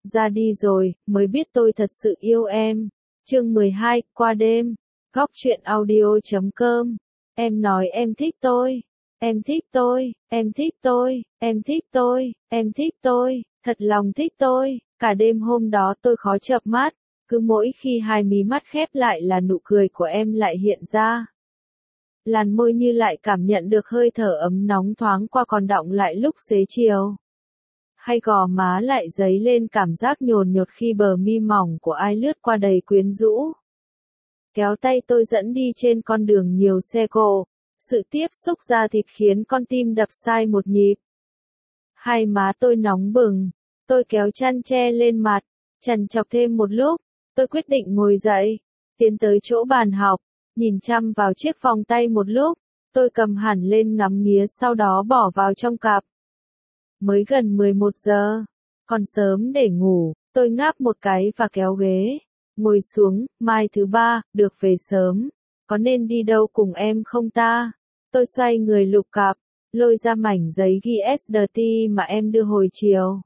Ra đi rồi, mới biết tôi thật sự yêu em. Chương 12, qua đêm. Góc truyện audio.com. Em nói em thích tôi. Em thích tôi, em thích tôi, em thích tôi, em thích tôi, thật lòng thích tôi. Cả đêm hôm đó tôi khó chợp mắt, cứ mỗi khi hai mí mắt khép lại là nụ cười của em lại hiện ra. Làn môi như lại cảm nhận được hơi thở ấm nóng thoáng qua còn đọng lại lúc xế chiều. Hay gò má lại dấy lên cảm giác nhồn nhột khi bờ mi mỏng của ai lướt qua đầy quyến rũ. Kéo tay tôi dẫn đi trên con đường nhiều xe cộ, sự tiếp xúc da thịt khiến con tim đập sai một nhịp. Hai má tôi nóng bừng, tôi kéo chăn che lên mặt, trằn trọc thêm một lúc, tôi quyết định ngồi dậy, tiến tới chỗ bàn học, nhìn chăm vào chiếc vòng tay một lúc, tôi cầm hẳn lên ngắm nghía sau đó bỏ vào trong cặp. Mới gần 11 giờ, còn sớm để ngủ, tôi ngáp một cái và kéo ghế, ngồi xuống, mai thứ ba, được về sớm, có nên đi đâu cùng em không ta? Tôi xoay người lục cặp, lôi ra mảnh giấy ghi SDT mà em đưa hồi chiều.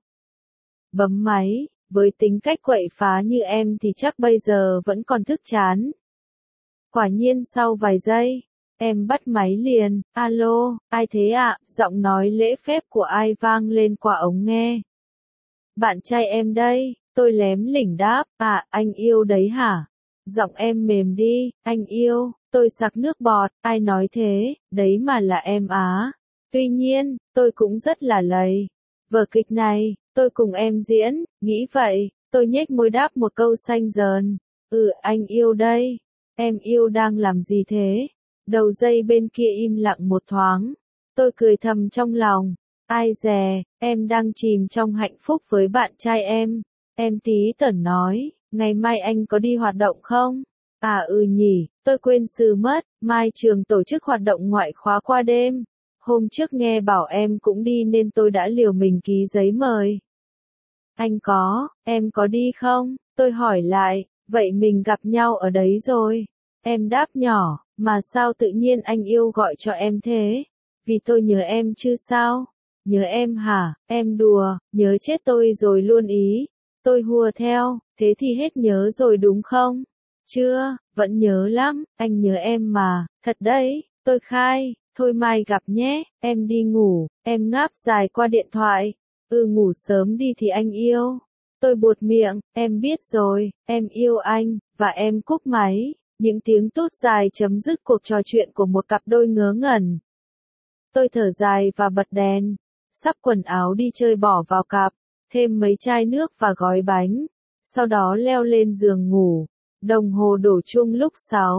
Bấm máy, với tính cách quậy phá như em thì chắc bây giờ vẫn còn thức chán. Quả nhiên sau vài giây, em bắt máy liền, alo, ai thế ạ? Giọng nói lễ phép của ai vang lên qua ống nghe. Bạn trai em đây, tôi lém lỉnh đáp, anh yêu đấy hả? Giọng em mềm đi, anh yêu, tôi sặc nước bọt, ai nói thế, đấy mà là em á. Tuy nhiên, tôi cũng rất là lầy. Vở kịch này, tôi cùng em diễn, nghĩ vậy, tôi nhếch môi đáp một câu xanh dờn. Anh yêu đây. Em yêu đang làm gì thế? Đầu dây bên kia im lặng một thoáng. Tôi cười thầm trong lòng. Ai dè, em đang chìm trong hạnh phúc với bạn trai em. Em tí tởn nói, ngày mai anh có đi hoạt động không? Nhỉ, tôi quên xừ mất, mai trường tổ chức hoạt động ngoại khóa qua đêm. Hôm trước nghe bảo em cũng đi nên tôi đã liều mình ký giấy mời. Anh có, em có đi không? Tôi hỏi lại, vậy mình gặp nhau ở đấy rồi. Em đáp nhỏ, mà sao tự nhiên anh yêu gọi cho em thế? Vì tôi nhớ em chứ sao? Nhớ em hả? Em đùa, nhớ chết tôi rồi luôn ý. Tôi hùa theo, thế thì hết nhớ rồi đúng không? Chưa, vẫn nhớ lắm, anh nhớ em mà, thật đấy, tôi khai, thôi mai gặp nhé, em đi ngủ, em ngáp dài qua điện thoại. Ngủ sớm đi thì anh yêu. Tôi buột miệng, em biết rồi, em yêu anh, và em cúp máy. Những tiếng tút dài chấm dứt cuộc trò chuyện của một cặp đôi ngớ ngẩn. Tôi thở dài và bật đèn, sắp quần áo đi chơi bỏ vào cặp, thêm mấy chai nước và gói bánh. Sau đó leo lên giường ngủ. Đồng hồ đổ chuông lúc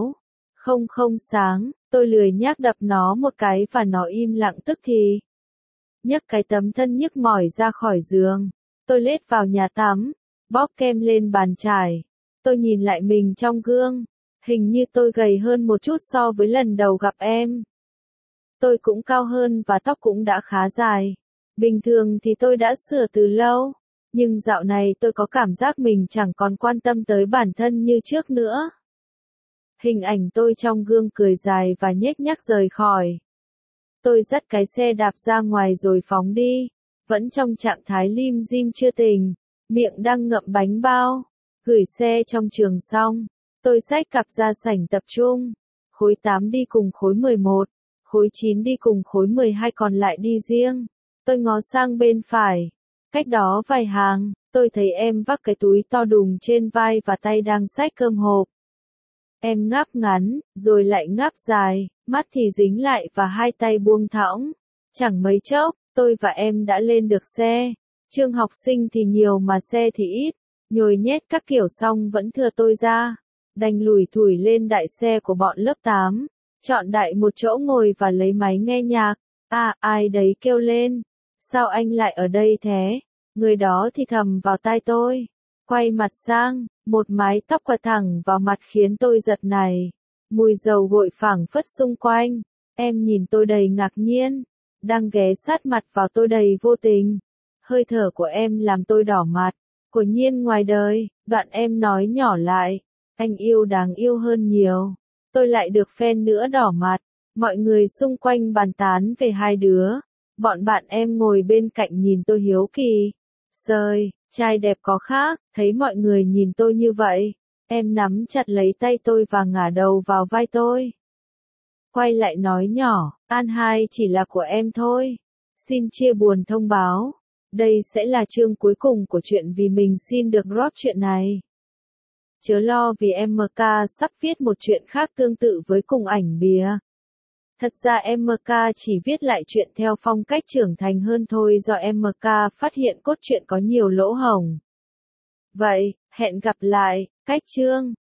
6:00 sáng, tôi lười nhác đập nó một cái và nó im lặng tức thì. Nhấc cái tấm thân nhức mỏi ra khỏi giường. Tôi lết vào nhà tắm, bóp kem lên bàn chải. Tôi nhìn lại mình trong gương. Hình như tôi gầy hơn một chút so với lần đầu gặp em. Tôi cũng cao hơn và tóc cũng đã khá dài. Bình thường thì tôi đã sửa từ lâu. Nhưng dạo này tôi có cảm giác mình chẳng còn quan tâm tới bản thân như trước nữa. Hình ảnh tôi trong gương cười dài và nhếch nhác rời khỏi. Tôi dắt cái xe đạp ra ngoài rồi phóng đi. Vẫn trong trạng thái lim dim chưa tỉnh. Miệng đang ngậm bánh bao. Gửi xe trong trường xong. Tôi xách cặp ra sảnh tập trung. Khối 8 đi cùng khối 11. Khối 9 đi cùng khối 12 còn lại đi riêng. Tôi ngó sang bên phải. Cách đó vài hàng, tôi thấy em vác cái túi to đùng trên vai và tay đang xách cơm hộp. Em ngáp ngắn, rồi lại ngáp dài, mắt thì dính lại và hai tay buông thõng. Chẳng mấy chốc, tôi và em đã lên được xe. Trường học sinh thì nhiều mà xe thì ít. Nhồi nhét các kiểu xong vẫn thừa tôi ra. Đành lủi thủi lên đại xe của bọn lớp 8. Chọn đại một chỗ ngồi và lấy máy nghe nhạc. Ai đấy kêu lên. Sao anh lại ở đây thế? Người đó thì thầm vào tai tôi. Quay mặt sang, một mái tóc quạt thẳng vào mặt khiến tôi giật nảy. Mùi dầu gội phảng phất xung quanh. Em nhìn tôi đầy ngạc nhiên. Đang ghé sát mặt vào tôi đầy vô tình. Hơi thở của em làm tôi đỏ mặt. Quả nhiên ngoài đời, đoạn em nói nhỏ lại. Anh yêu đáng yêu hơn nhiều. Tôi lại được phen nữa đỏ mặt. Mọi người xung quanh bàn tán về hai đứa. Bọn bạn em ngồi bên cạnh nhìn tôi hiếu kỳ. Sời, Trai đẹp có khác, thấy mọi người nhìn tôi như vậy. Em nắm chặt lấy tay tôi và ngả đầu vào vai tôi. Quay lại nói nhỏ, An Hai chỉ là của em thôi. Xin chia buồn thông báo. Đây sẽ là chương cuối cùng của chuyện vì mình xin được drop chuyện này. Chớ lo vì MK sắp viết một chuyện khác tương tự với cùng ảnh bìa. Thật ra MK chỉ viết lại chuyện theo phong cách trưởng thành hơn thôi do MK phát hiện cốt truyện có nhiều lỗ hổng. Vậy, hẹn gặp lại, cách chương.